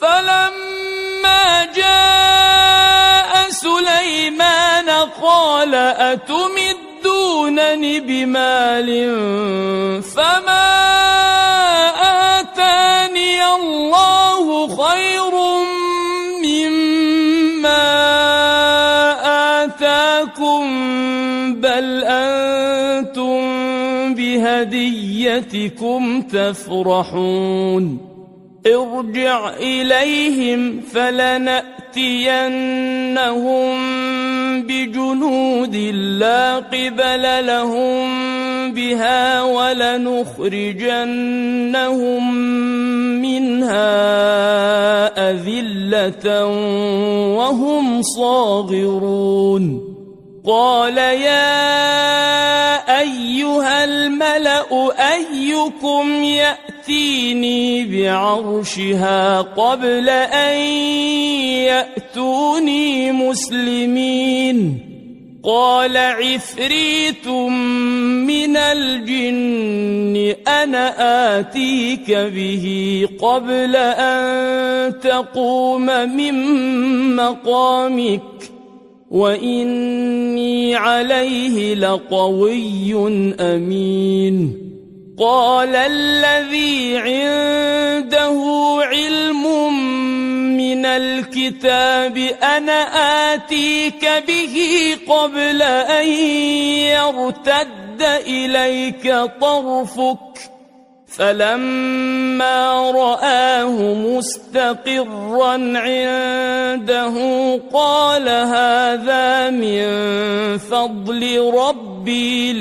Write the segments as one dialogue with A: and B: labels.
A: فلما جاء سليمان قال أتمدونني بمال فما آتاني الله خير مما آتاكم بل أنتم بهديتكم تفرحون ارجع إليهم فلنأتينهم بجنود لا قبل لهم بها ولنخرجنهم منها أذلة وهم صاغرون قال يا أيها الملأ أيكم يأتيني بعرشها قبل أن يأتوني مسلمين قال عفريت من الجن أنا آتيك به قبل أن تقوم من مقامك وإني عليه لقوي أمين قال الذي عنده علم من الكتاب أنا آتيك به قبل أن يرتد إليك طرفك فلما رآه مستقرا عنده قال هذا من فضل ربي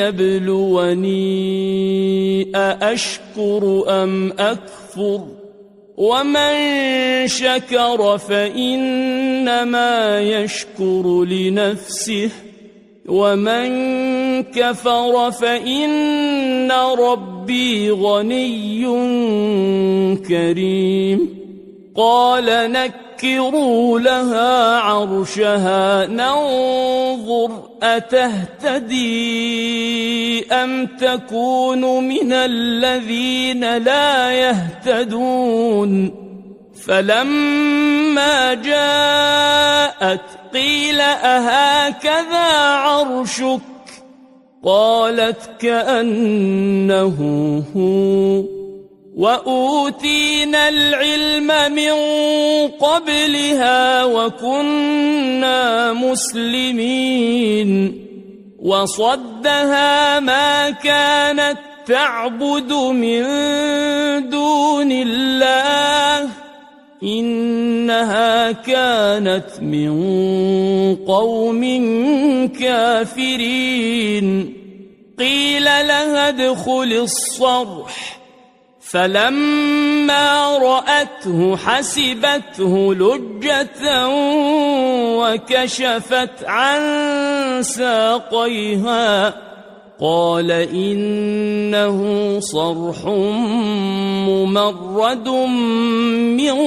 A: ليبلوني أأشكر أم أكفر ومن شكر فإنما يشكر لنفسه ومن كفر فإن ربي غني كريم قال نكروا لها عرشها ننظر أتهتدي أم تكون من الذين لا يهتدون فلما جاءت قيل أهكذا عرشك قالت كأنه هو وأوتينا العلم من قبلها وكنا مسلمين وصدها ما كانت تعبد من دون الله إنها كانت من قوم كافرين قيل لها ادخل الصرح فلما رأته حسبته لجة وكشفت عن ساقيها قال إنه صرح ممرد من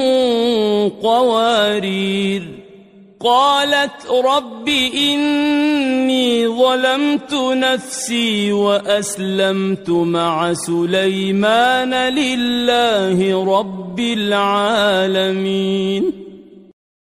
A: قوارير قالت رب إني ظلمت نفسي وأسلمت مع سليمان لله رب العالمين